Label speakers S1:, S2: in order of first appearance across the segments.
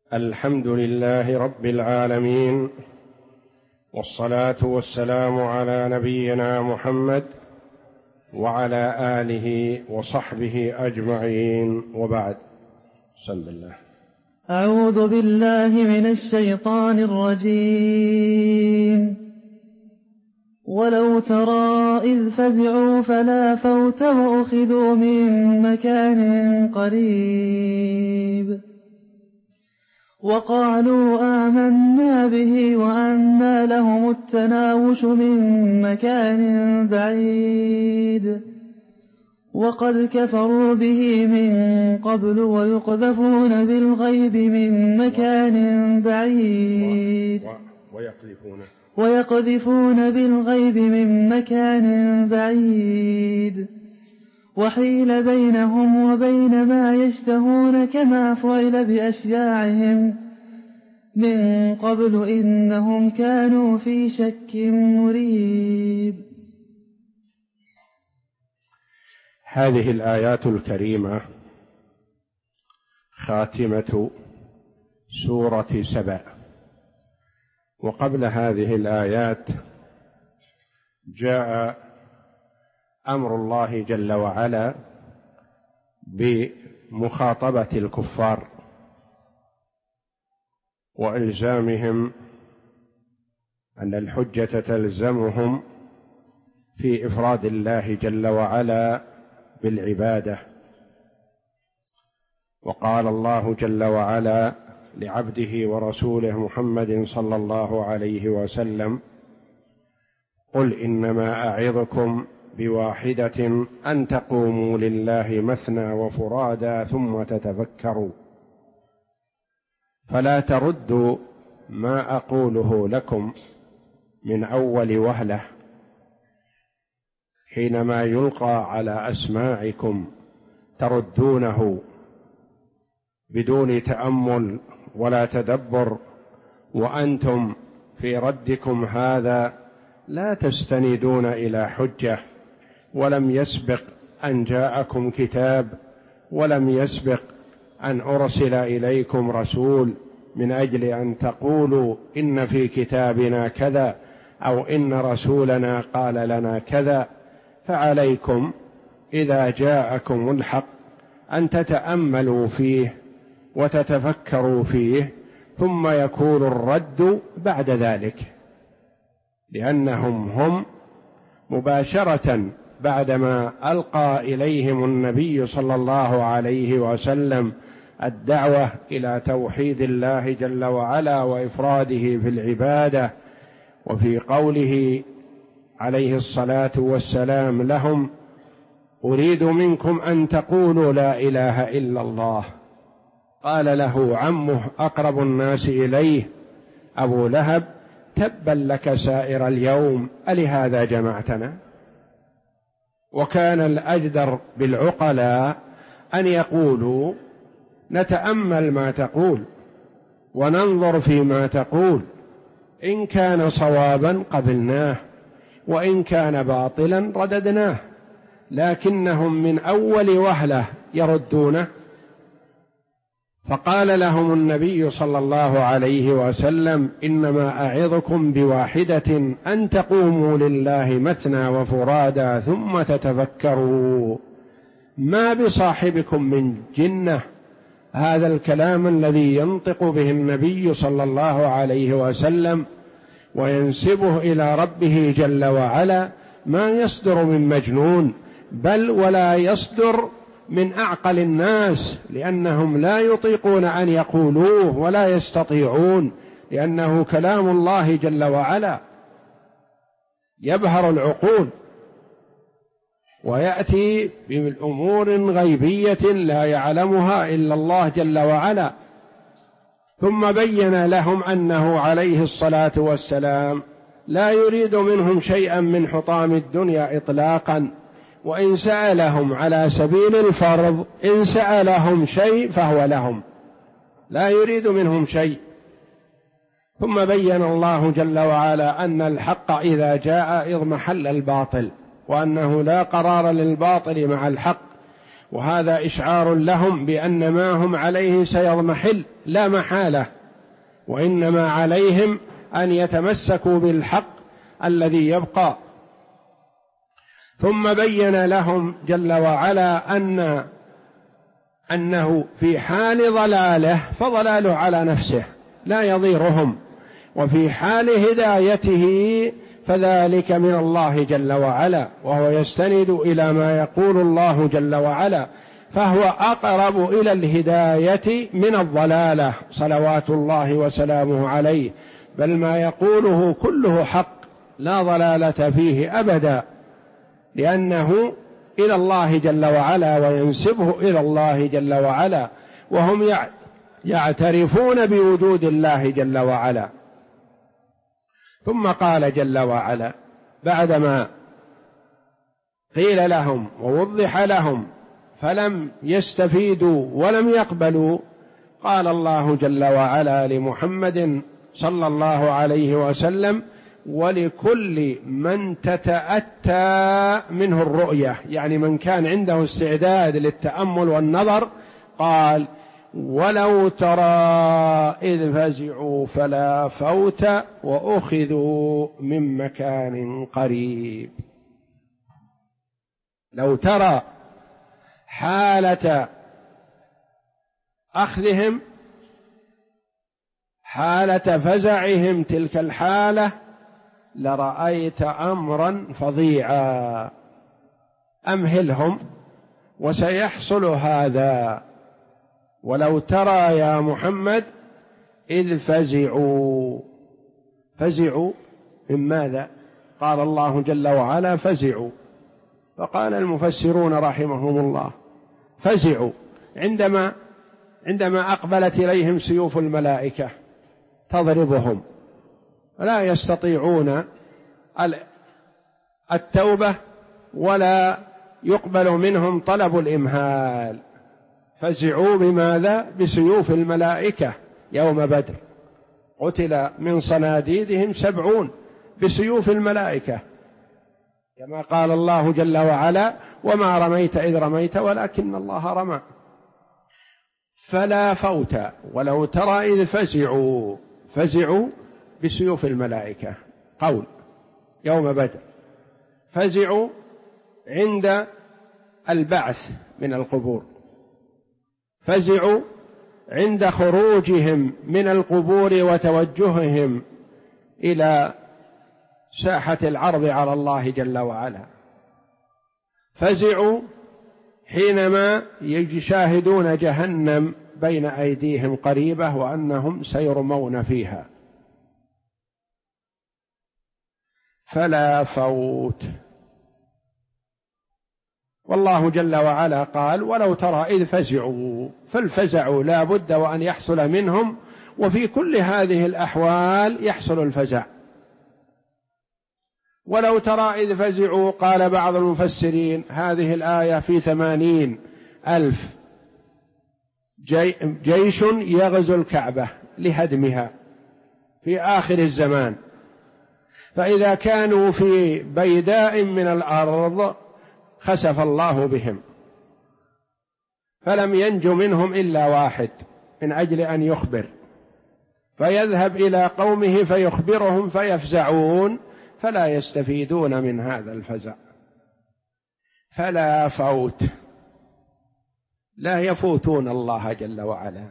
S1: الحمد لله رب العالمين، والصلاة والسلام على نبينا محمد وعلى آله وصحبه أجمعين، وبعد. بسم الله.
S2: أعوذ بالله من الشيطان الرجيم. ولو ترى إذ فزعوا فلا فوت وأخذوا من مكان قريب وقالوا آمنا به وأنى لهم التناوش من مكان بعيد وقد كفروا به من قبل ويقذفون بالغيب من مكان بعيد ويقذفون بالغيب من مكان بعيد وحيل بينهم وبين ما يشتهون كما فعل بأشياعهم من قبل إنهم كانوا في شك مريب.
S1: هذه الآيات الكريمة خاتمة سورة سبأ، وقبل هذه الآيات جاء أمر الله جل وعلا بمخاطبة الكفار وإلزامهم أن الحجة تلزمهم في إفراد الله جل وعلا بالعبادة. وقال الله جل وعلا لعبده ورسوله محمد صلى الله عليه وسلم: قل إنما أعظكم بواحدة أن تقوموا لله مثنى وفرادى ثم تتفكروا، فلا تردوا ما أقوله لكم من أول وهلة حينما يلقى على أسماعكم تردونه بدون تأمل ولا تدبر، وأنتم في ردكم هذا لا تستندون إلى حجة، ولم يسبق أن جاءكم كتاب، ولم يسبق أن أرسل إليكم رسول من أجل أن تقولوا إن في كتابنا كذا أو إن رسولنا قال لنا كذا. فعليكم إذا جاءكم الحق أن تتأملوا فيه وتتفكروا فيه، ثم يكون الرد بعد ذلك، لأنهم هم مباشرة بعدما ألقى إليهم النبي صلى الله عليه وسلم الدعوة إلى توحيد الله جل وعلا وإفراده في العبادة، وفي قوله عليه الصلاة والسلام لهم: أريد منكم أن تقولوا لا إله إلا الله، قال له عمه أقرب الناس إليه أبو لهب: تبا لك سائر اليوم ألهذا جمعتنا؟ وكان الأجدر بالعقلاء أن يقولوا: نتأمل ما تقول وننظر فيما تقول، إن كان صوابا قبلناه وإن كان باطلا رددناه، لكنهم من أول وهلة يردونه. فقال لهم النبي صلى الله عليه وسلم: إنما أعظكم بواحدة أن تقوموا لله مثنى وفرادى ثم تتفكروا، ما بصاحبكم من جنة. هذا الكلام الذي ينطق به النبي صلى الله عليه وسلم وينسبه إلى ربه جل وعلا ما يصدر من مجنون، بل ولا يصدر من أعقل الناس، لأنهم لا يطيقون أن يقولوه ولا يستطيعون، لأنه كلام الله جل وعلا يبهر العقول ويأتي بأمور غيبية لا يعلمها إلا الله جل وعلا. ثم بين لهم أنه عليه الصلاة والسلام لا يريد منهم شيئا من حطام الدنيا إطلاقا، وإن سألهم على سبيل الفرض، إن سألهم شيء فهو لهم، لا يريد منهم شيء. ثم بين الله جل وعلا أن الحق إذا جاء اضمحل الباطل، وأنه لا قرار للباطل مع الحق، وهذا إشعار لهم بأن ما هم عليه سيضمحل لا محالة، وإنما عليهم أن يتمسكوا بالحق الذي يبقى. ثم بين لهم جل وعلا أنه في حال ضلاله فضلاله على نفسه لا يضيرهم، وفي حال هدايته فذلك من الله جل وعلا، وهو يستند إلى ما يقول الله جل وعلا، فهو أقرب إلى الهداية من الضلالة صلوات الله وسلامه عليه، بل ما يقوله كله حق لا ضلالة فيه أبدا، لأنه إلى الله جل وعلا وينسبه إلى الله جل وعلا، وهم يعترفون بوجود الله جل وعلا. ثم قال جل وعلا بعدما قيل لهم ووضح لهم فلم يستفيدوا ولم يقبلوا، قال الله جل وعلا لمحمد صلى الله عليه وسلم: ولكل من تتأتى منه الرؤية، يعني من كان عنده استعداد للتأمل والنظر، قال: ولو ترى إذ فزعوا فلا فوت وأخذوا من مكان قريب. لو ترى حالة أخذهم، حالة فزعهم، تلك الحالة، لرأيت أمرا فظيعا. أمهلهم وسيحصل هذا. ولو ترى يا محمد إذ فزعوا. فزعوا من ماذا؟ قال الله جل وعلا: فزعوا. فقال المفسرون رحمهم الله: فزعوا عندما أقبلت إليهم سيوف الملائكة تضربهم، لا يستطيعون التوبة ولا يقبل منهم طلب الإمهال. فزعوا بماذا؟ بسيوف الملائكة يوم بدر، قتل من صناديدهم 70 بسيوف الملائكة، كما قال الله جل وعلا: وما رميت إذ رميت ولكن الله رمى. فلا فوت. ولو ترى إذ فزعوا بسيوف الملائكة، قول يوم بدر. فزعوا عند البعث من القبور، فزعوا عند خروجهم من القبور وتوجههم إلى ساحة العرض على الله جل وعلا، فزعوا حينما يشاهدون جهنم بين أيديهم قريبة وأنهم سيرمون فيها. فلا فوت. والله جل وعلا قال: ولو ترى إذ فزعوا. فالفزع لا بد وأن يحصل منهم، وفي كل هذه الأحوال يحصل الفزع. ولو ترى إذ فزعوا، قال بعض المفسرين: هذه الآية في 80,000 جيش يغزو الكعبة لهدمها في آخر الزمان، فإذا كانوا في بيداء من الأرض خسف الله بهم، فلم ينج منهم إلا واحد من أجل أن يخبر، فيذهب إلى قومه فيخبرهم فيفزعون، فلا يستفيدون من هذا الفزع. فلا فوت، لا يفوتون الله جل وعلا.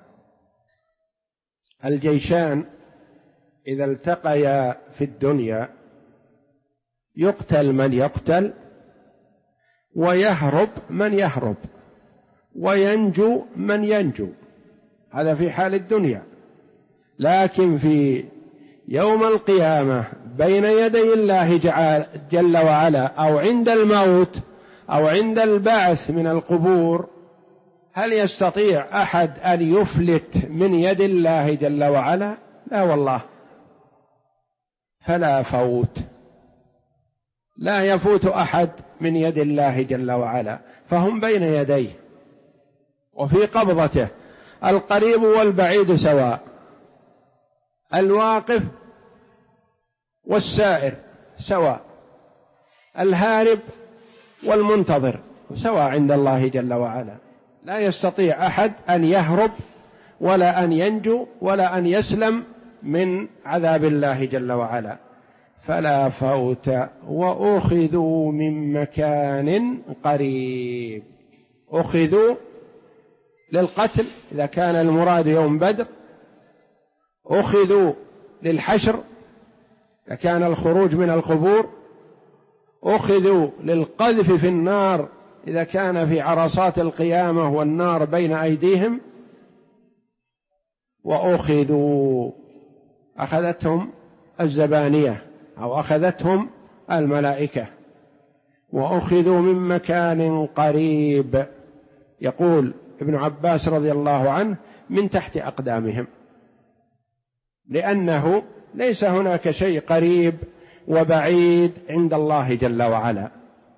S1: الجيشان إذا التقيا في الدنيا يقتل من يقتل، ويهرب من يهرب، وينجو من ينجو، هذا في حال الدنيا. لكن في يوم القيامة بين يدي الله جل وعلا، أو عند الموت أو عند البعث من القبور، هل يستطيع أحد أن يفلت من يد الله جل وعلا؟ لا والله. فلا فوت، لا يفوت أحد من يد الله جل وعلا، فهم بين يديه وفي قبضته. القريب والبعيد سواء، الواقف والسائر سواء، الهارب والمنتظر سواء عند الله جل وعلا. لا يستطيع أحد أن يهرب ولا أن ينجو ولا أن يسلم من عذاب الله جل وعلا. فلا فوت وأخذوا من مكان قريب. أخذوا للقتل إذا كان المراد يوم بدر، أخذوا للحشر إذا كان الخروج من القبور، أخذوا للقذف في النار إذا كان في عرصات القيامة والنار بين أيديهم، وأخذوا أخذتهم الزبانية أو أخذتهم الملائكة. وأخذوا من مكان قريب، يقول ابن عباس رضي الله عنه من تحت أقدامهم، لأنه ليس هناك شيء قريب وبعيد عند الله جل وعلا.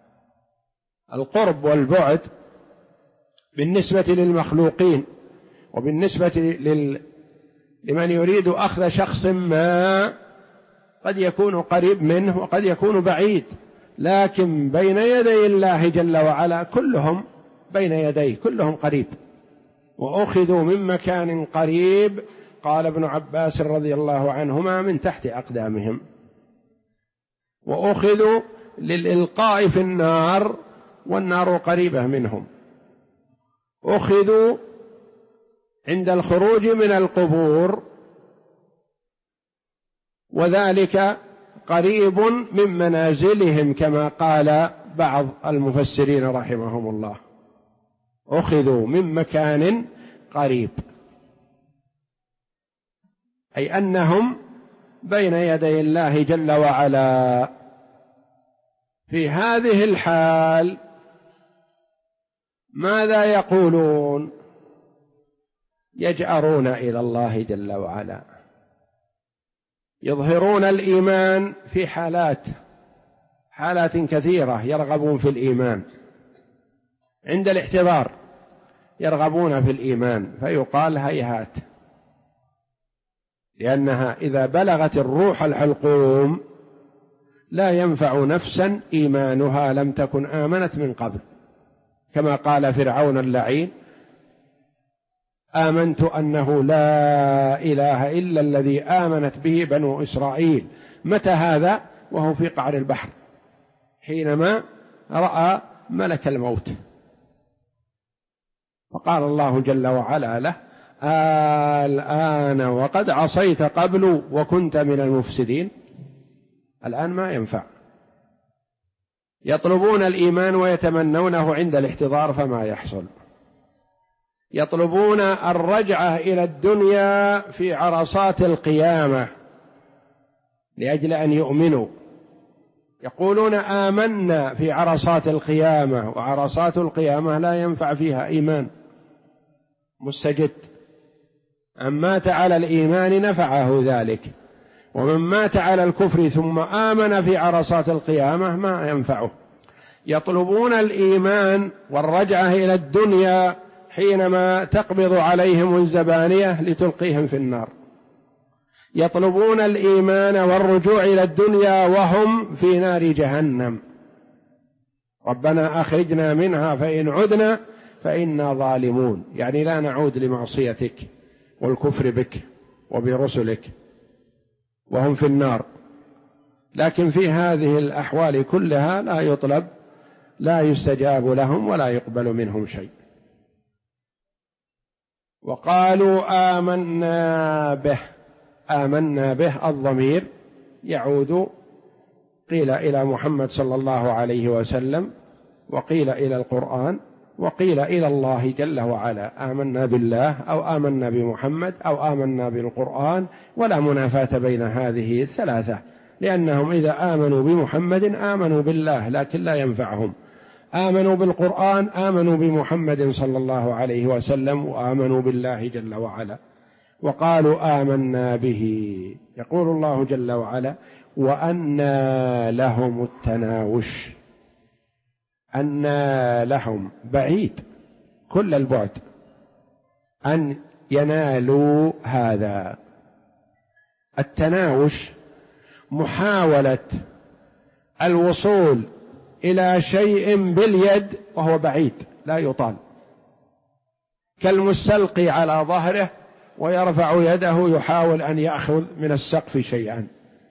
S1: القرب والبعد بالنسبة للمخلوقين وبالنسبة لمن يريد أخذ شخص ما قد يكون قريب منه وقد يكون بعيد، لكن بين يدي الله جل وعلا كلهم بين يديه، كلهم قريب. وأخذوا من مكان قريب، قال ابن عباس رضي الله عنهما من تحت أقدامهم. وأخذوا للإلقاء في النار والنار قريبة منهم. أخذوا عند الخروج من القبور وذلك قريب من منازلهم كما قال بعض المفسرين رحمهم الله. أخذوا من مكان قريب، أي أنهم بين يدي الله جل وعلا. في هذه الحال ماذا يقولون؟ يجأرون إلى الله جل وعلا، يظهرون الإيمان في حالات كثيرة، يرغبون في الإيمان عند الاحتضار، يرغبون في الإيمان، فيقال هيهات، لأنها إذا بلغت الروح الحلقوم لا ينفع نفسا إيمانها لم تكن آمنت من قبل، كما قال فرعون اللعين: آمنت أنه لا إله إلا الذي آمنت به بنو إسرائيل. متى هذا؟ وهو في قعر البحر حينما رأى ملك الموت، فقال الله جل وعلا له: الآن وقد عصيت قبل وكنت من المفسدين. الآن ما ينفع. يطلبون الإيمان ويتمنونه عند الاحتضار فما يحصل. يطلبون الرجعة إلى الدنيا في عرصات القيامة لأجل أن يؤمنوا، يقولون آمنا في عرصات القيامة، وعرصات القيامة لا ينفع فيها إيمان مستجد. من مات على الإيمان نفعه ذلك، ومن مات على الكفر ثم آمن في عرصات القيامة ما ينفعه. يطلبون الإيمان والرجعة إلى الدنيا حينما تقبض عليهم الزبانية لتلقيهم في النار. يطلبون الإيمان والرجوع إلى الدنيا وهم في نار جهنم: ربنا أخرجنا منها فإن عدنا فإنا ظالمون، يعني لا نعود لمعصيتك والكفر بك وبرسلك، وهم في النار. لكن في هذه الأحوال كلها لا يطلب، لا يستجاب لهم ولا يقبل منهم شيء. وقالوا آمنا به الضمير يعود قيل إلى محمد صلى الله عليه وسلم، وقيل إلى القرآن، وقيل إلى الله جل وعلا. آمنا بالله أو آمنا بمحمد أو آمنا بالقرآن، ولا منافاة بين هذه الثلاثة، لأنهم إذا آمنوا بمحمد آمنوا بالله لكن لا ينفعهم. آمنوا بالقرآن آمنوا بمحمد صلى الله عليه وسلم وآمنوا بالله جل وعلا. وقالوا آمنا به، يقول الله جل وعلا: وأنى لهم التناوش. أنى لهم بعيد كل البعد أن ينالوا هذا. التناوش محاولة الوصول إلى شيء باليد وهو بعيد لا يطال، كالمستلقي على ظهره ويرفع يده يحاول أن يأخذ من السقف شيئا،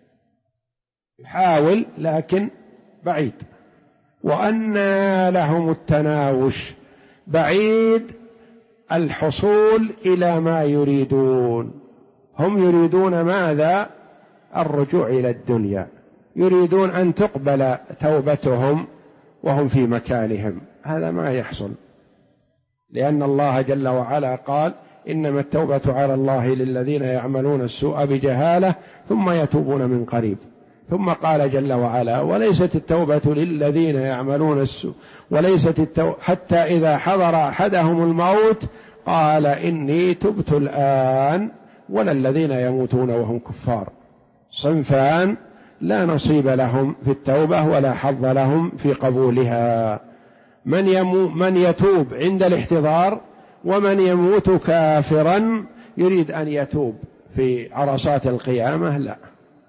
S1: يحاول لكن بعيد. وأنى لهم التناوش، بعيد الحصول إلى ما يريدون. هم يريدون ماذا؟ الرجوع إلى الدنيا، يريدون أن تقبل توبتهم وهم في مكانهم، هذا ما يحصل، لأن الله جل وعلا قال: إنما التوبة على الله للذين يعملون السوء بجهالة ثم يتوبون من قريب. ثم قال جل وعلا: وليست التوبة للذين يعملون السوء حتى إذا حضر أحدهم الموت قال إني تبت الآن، ولا الذين يموتون وهم كفار. صنفان لا نصيب لهم في التوبة ولا حظ لهم في قبولها: من يتوب عند الاحتضار، ومن يموت كافرا يريد أن يتوب في عرصات القيامة لا.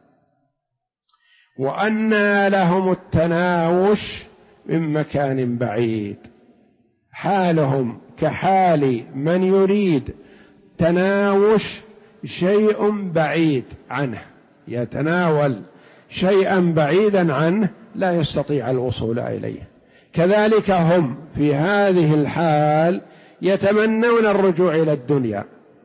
S1: وأنى لهم التناوش من مكان بعيد، حالهم كحال من يريد تناوش شيء بعيد عنه، يتناول شيئا بعيدا عنه لا يستطيع الوصول إليه. كذلك هم في هذه الحال يتمنون الرجوع إلى الدنيا،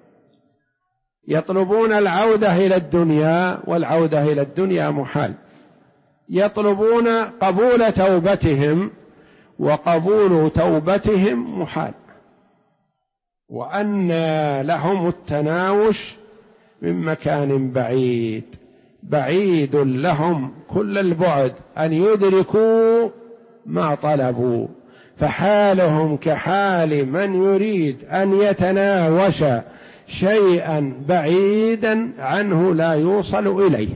S1: يطلبون العودة إلى الدنيا، والعودة إلى الدنيا محال، يطلبون قبول توبتهم، وقبول توبتهم محال. وأنى لهم التناوش من مكان بعيد، بعيد لهم كل البعد أن يدركوا ما طلبوا، فحالهم كحال من يريد أن يتناوش شيئا بعيدا عنه لا يوصل إليه.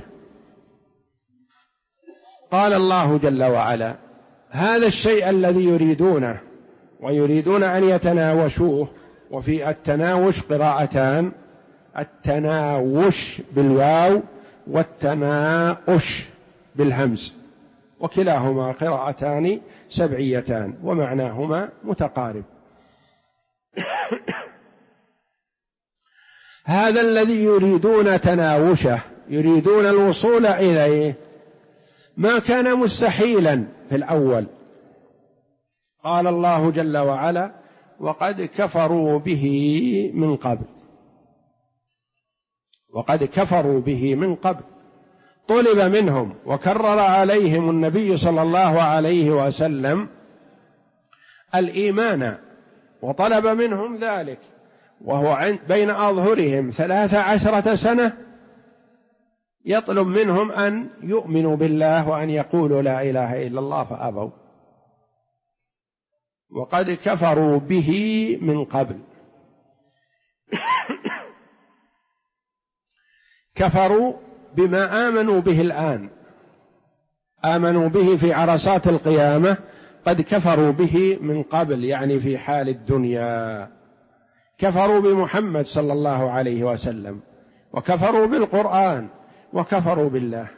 S1: قال الله جل وعلا: هذا الشيء الذي يريدونه ويريدون أن يتناوشوه. وفي التناوش قراءتان: التناوش بالواو والتناؤش بالهمز، وكلاهما قراءتان سبعيتان ومعناهما متقارب. هذا الذي يريدون تناوشه، يريدون الوصول إليه، ما كان مستحيلا في الأول. قال الله جل وعلا: وقد كفروا به من قبل. وقد كفروا به من قبل، طلب منهم وكرر عليهم النبي صلى الله عليه وسلم الإيمان، وطلب منهم ذلك وهو بين أظهرهم 13 سنة، يطلب منهم أن يؤمنوا بالله وأن يقولوا لا إله إلا الله، فأبوا. وقد كفروا به من قبل. كفروا بما آمنوا به الآن، آمنوا به في عرصات القيامة، قد كفروا به من قبل يعني في حال الدنيا. كفروا بمحمد صلى الله عليه وسلم، وكفروا بالقرآن، وكفروا بالله.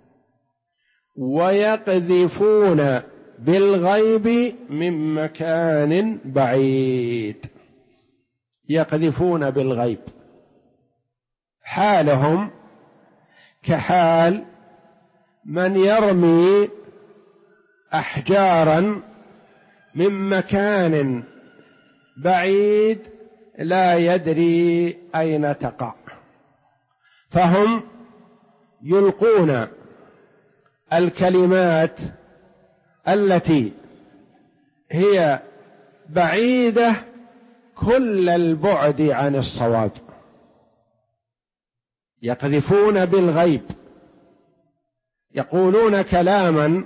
S1: ويقذفون بالغيب من مكان بعيد، يقذفون بالغيب، حالهم كحال من يرمي أحجارا من مكان بعيد لا يدري أين تقع، فهم يلقون الكلمات التي هي بعيدة كل البعد عن الصواب، يقذفون بالغيب، يقولون كلاما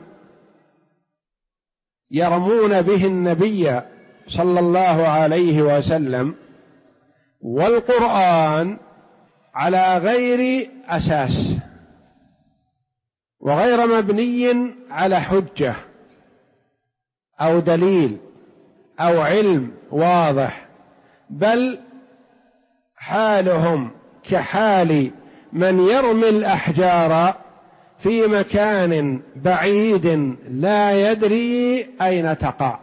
S1: يرمون به النبي صلى الله عليه وسلم والقرآن على غير أساس وغير مبني على حجة أو دليل أو علم واضح، بل حالهم كحال من يرمي الأحجار في مكان بعيد لا يدري أين تقع.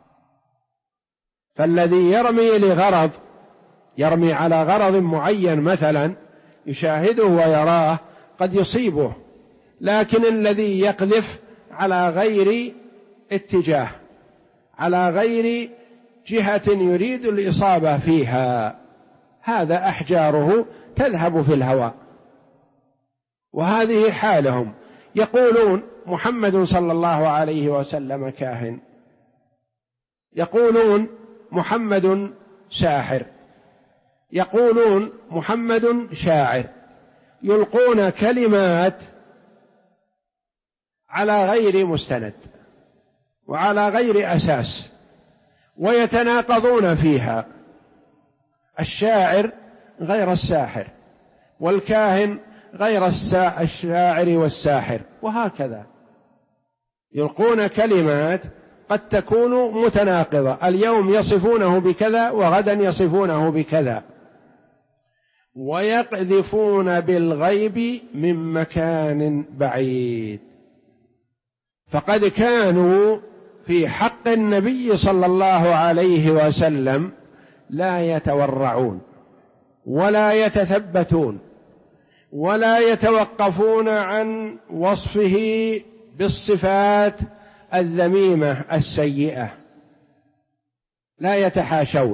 S1: فالذي يرمي لغرض، يرمي على غرض معين مثلا يشاهده ويراه قد يصيبه، لكن الذي يقذف على غير اتجاه، على غير جهة يريد الإصابة فيها، هذا أحجاره تذهب في الهواء. وهذه حالهم، يقولون محمد صلى الله عليه وسلم كاهن، يقولون محمد ساحر، يقولون محمد شاعر، يلقون كلمات على غير مستند وعلى غير أساس ويتناقضون فيها. الشاعر غير الساحر، والكاهن غير الشاعر والساحر، وهكذا يلقون كلمات قد تكون متناقضة، اليوم يصفونه بكذا وغدا يصفونه بكذا، ويقذفون بالغيب من مكان بعيد. فقد كانوا في حق النبي صلى الله عليه وسلم لا يتورعون ولا يتثبتون ولا يتوقفون عن وصفه بالصفات الذميمة السيئة، لا يتحاشون.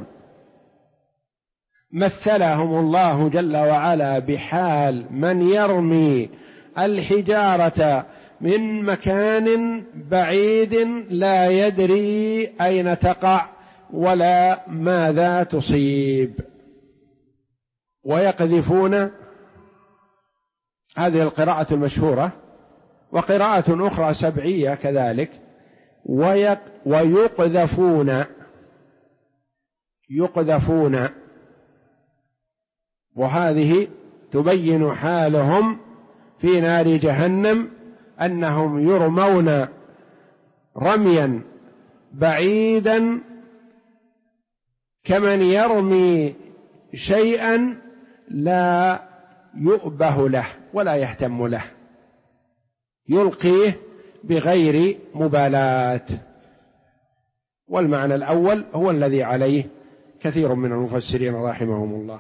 S1: مثلهم الله جل وعلا بحال من يرمي الحجارة من مكان بعيد لا يدري أين تقع ولا ماذا تصيب، ويقذفون. هذه القراءة المشهورة، وقراءة أخرى سبعية كذلك، ويقذفون، يقذفون، وهذه تبين حالهم في نار جهنم، أنهم يرمون رميا بعيدا كمن يرمي شيئا لا يؤبه له ولا يهتم له، يلقيه بغير مبالاة. والمعنى الأول هو الذي عليه كثير من المفسرين رحمهم الله.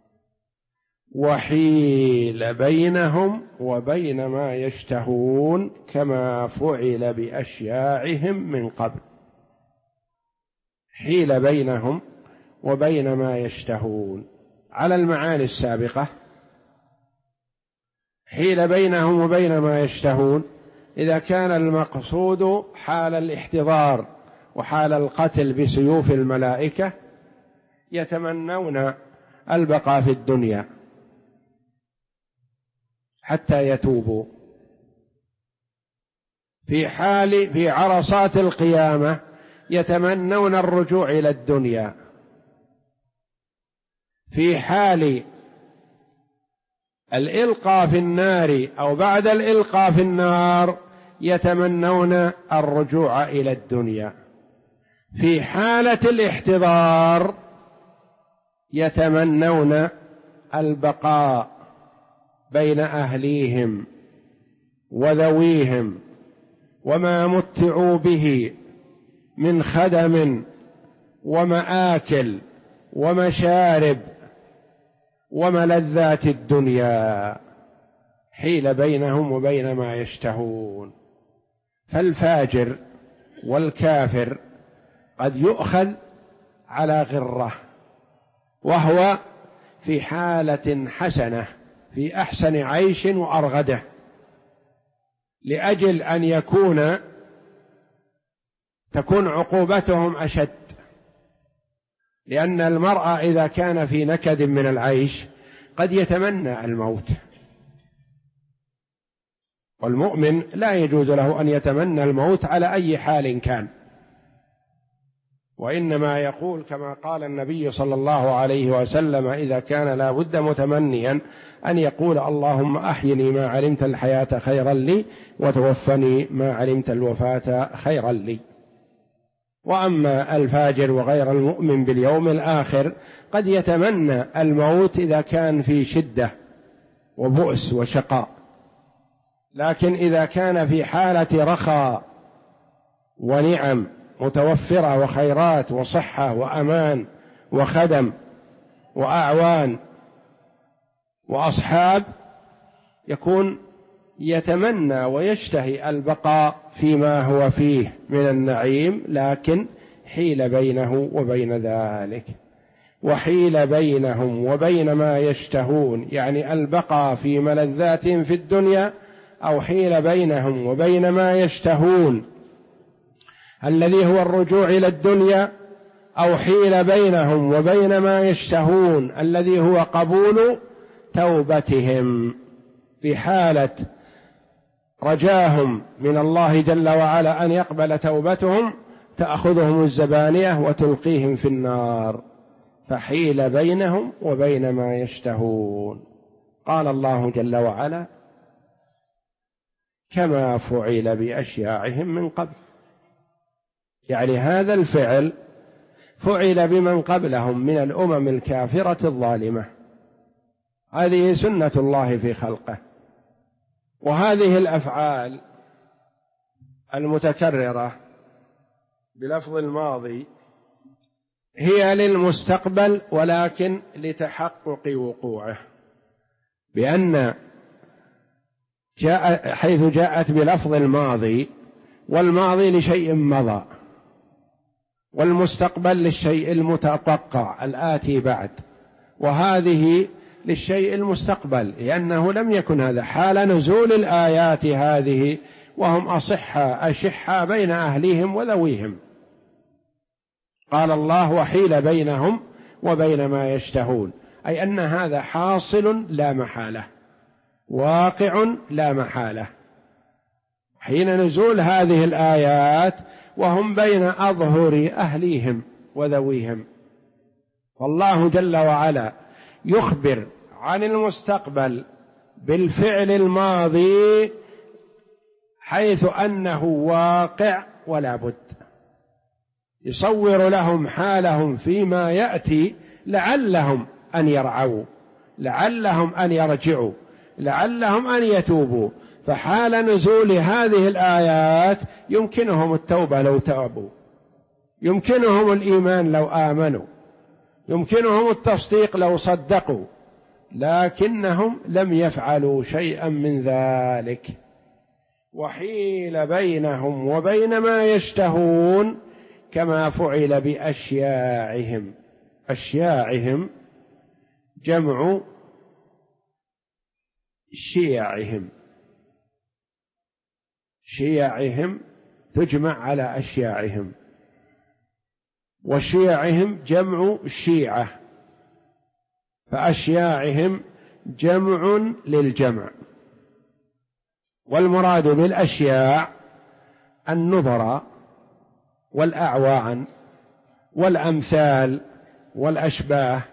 S1: وحيل بينهم وبين ما يشتهون كما فعل بأشياعهم من قبل. حيل بينهم وبين ما يشتهون على المعاني السابقة. حيل بينهم وبين ما يشتهون إذا كان المقصود حال الاحتضار وحال القتل بسيوف الملائكة يتمنون البقاء في الدنيا حتى يتوبوا. في عرصات القيامة يتمنون الرجوع إلى الدنيا. في حال الإلقاء في النار أو بعد الإلقاء في النار يتمنون الرجوع إلى الدنيا. في حالة الاحتضار يتمنون البقاء بين أهليهم وذويهم وما متعوا به من خدم ومآكل ومشارب وملذات الدنيا. حيل بينهم وبين ما يشتهون. فالفاجر والكافر قد يؤخذ على غرة وهو في حالة حسنة، في أحسن عيش وأرغده، لأجل أن تكون عقوبتهم أشد، لأن المرء إذا كان في نكد من العيش قد يتمنى الموت، والمؤمن لا يجوز له أن يتمنى الموت على أي حال كان، وإنما يقول كما قال النبي صلى الله عليه وسلم إذا كان لا بد متمنيا أن يقول اللهم أحيني ما علمت الحياة خيرا لي وتوفني ما علمت الوفاة خيرا لي. وأما الفاجر وغير المؤمن باليوم الآخر قد يتمنى الموت إذا كان في شدة وبؤس وشقاء، لكن إذا كان في حالة رخاء ونعم متوفرة وخيرات وصحة وأمان وخدم وأعوان وأصحاب، يكون يتمنى ويشتهي البقاء فيما هو فيه من النعيم، لكن حيل بينه وبين ذلك. وحيل بينهم وبين ما يشتهون، يعني البقاء في ملذاتهم في الدنيا، أو حيل بينهم وبين ما يشتهون الذي هو الرجوع إلى الدنيا، أو حيل بينهم وبين ما يشتهون الذي هو قبول توبتهم. في حالة رجاهم من الله جل وعلا أن يقبل توبتهم تأخذهم الزبانية وتلقيهم في النار، فحيل بينهم وبين ما يشتهون. قال الله جل وعلا: كما فعل بأشياعهم من قبل، يعني هذا الفعل فعل بمن قبلهم من الأمم الكافرة الظالمة. هذه سنة الله في خلقه. وهذه الأفعال المتكررة بلفظ الماضي هي للمستقبل، ولكن لتحقق وقوعه، بأن حيث جاءت بلفظ الماضي، والماضي لشيء مضى، والمستقبل للشيء المتوقع الآتي بعد، وهذه للشيء المستقبل، لأنه لم يكن هذا حال نزول الآيات هذه وهم أصحى أشحى بين أهليهم وذويهم. قال الله: وحيل بينهم وبين ما يشتهون، أي أن هذا حاصل لا محالة، واقع لا محالة، حين نزول هذه الآيات وهم بين أظهر أهليهم وذويهم. والله جل وعلا يخبر عن المستقبل بالفعل الماضي حيث أنه واقع ولا بد، يصور لهم حالهم فيما يأتي لعلهم أن يرعوا، لعلهم أن يرجعوا، لعلهم أن يتوبوا. فحال نزول هذه الآيات يمكنهم التوبة لو تابوا، يمكنهم الإيمان لو آمنوا، يمكنهم التصديق لو صدقوا، لكنهم لم يفعلوا شيئا من ذلك. وحيل بينهم وبين ما يشتهون كما فعل بأشياعهم. أشياعهم جمع شيعهم، شيعهم تجمع على أشياعهم، وشيعهم جمع شيعة، فأشياعهم جمع للجمع. والمراد بالأشياع النظراء والأعوان والأمثال والأشباه.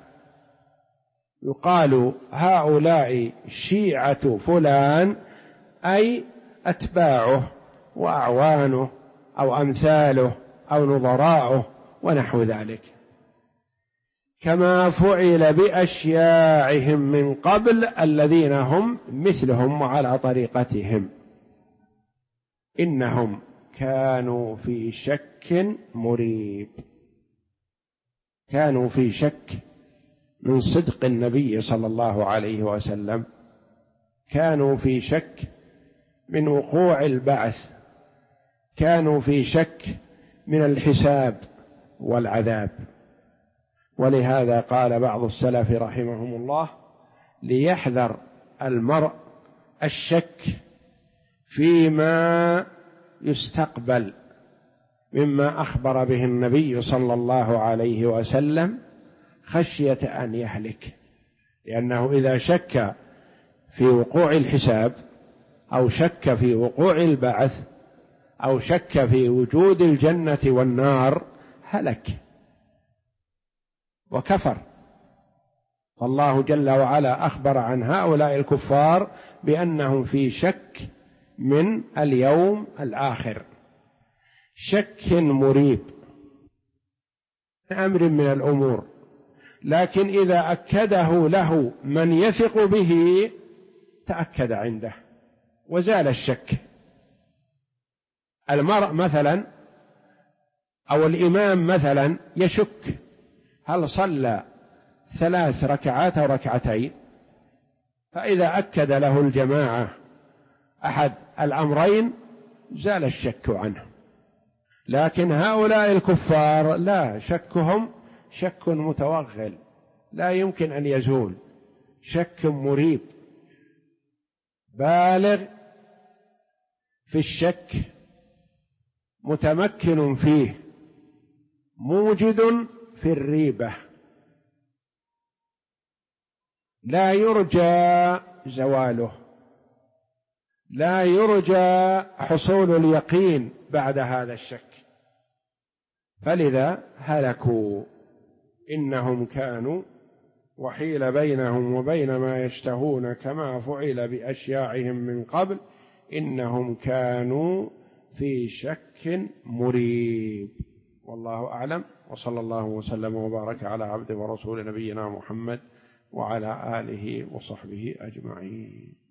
S1: يقال هؤلاء شيعة فلان، أي أتباعه وأعوانه أو أمثاله أو نظراؤه ونحو ذلك. كما فعل بأشياعهم من قبل الذين هم مثلهم وعلى طريقتهم، إنهم كانوا في شك مريب. كانوا في شك من صدق النبي صلى الله عليه وسلم، كانوا في شك من وقوع البعث، كانوا في شك من الحساب والعذاب. ولهذا قال بعض السلف رحمهم الله: ليحذر المرء الشك فيما يستقبل مما أخبر به النبي صلى الله عليه وسلم خشية أن يهلك، لأنه إذا شك في وقوع الحساب أو شك في وقوع البعث أو شك في وجود الجنة والنار هلك وكفر. فالله جل وعلا أخبر عن هؤلاء الكفار بأنهم في شك من اليوم الآخر، شك مريب أمر من الأمور، لكن إذا أكده له من يثق به تأكد عنده وزال الشك. المرء مثلا أو الإمام مثلا يشك هل صلى 3 ركعات أو ركعتين، فإذا أكد له الجماعة أحد الأمرين زال الشك عنه. لكن هؤلاء الكفار لا، شكهم شك متوغل لا يمكن أن يزول، شك مريب بالغ في الشك، متمكن فيه، موجد في الريبة، لا يرجى زواله، لا يرجى حصول اليقين بعد هذا الشك، فلذا هلكوا. إنهم كانوا وحيل بينهم وبين ما يشتهون كما فعل بأشياعهم من قبل إنهم كانوا في شك مريب. والله أعلم، وصلى الله وسلم وبارك على عبد ورسول نبينا محمد وعلى آله وصحبه أجمعين.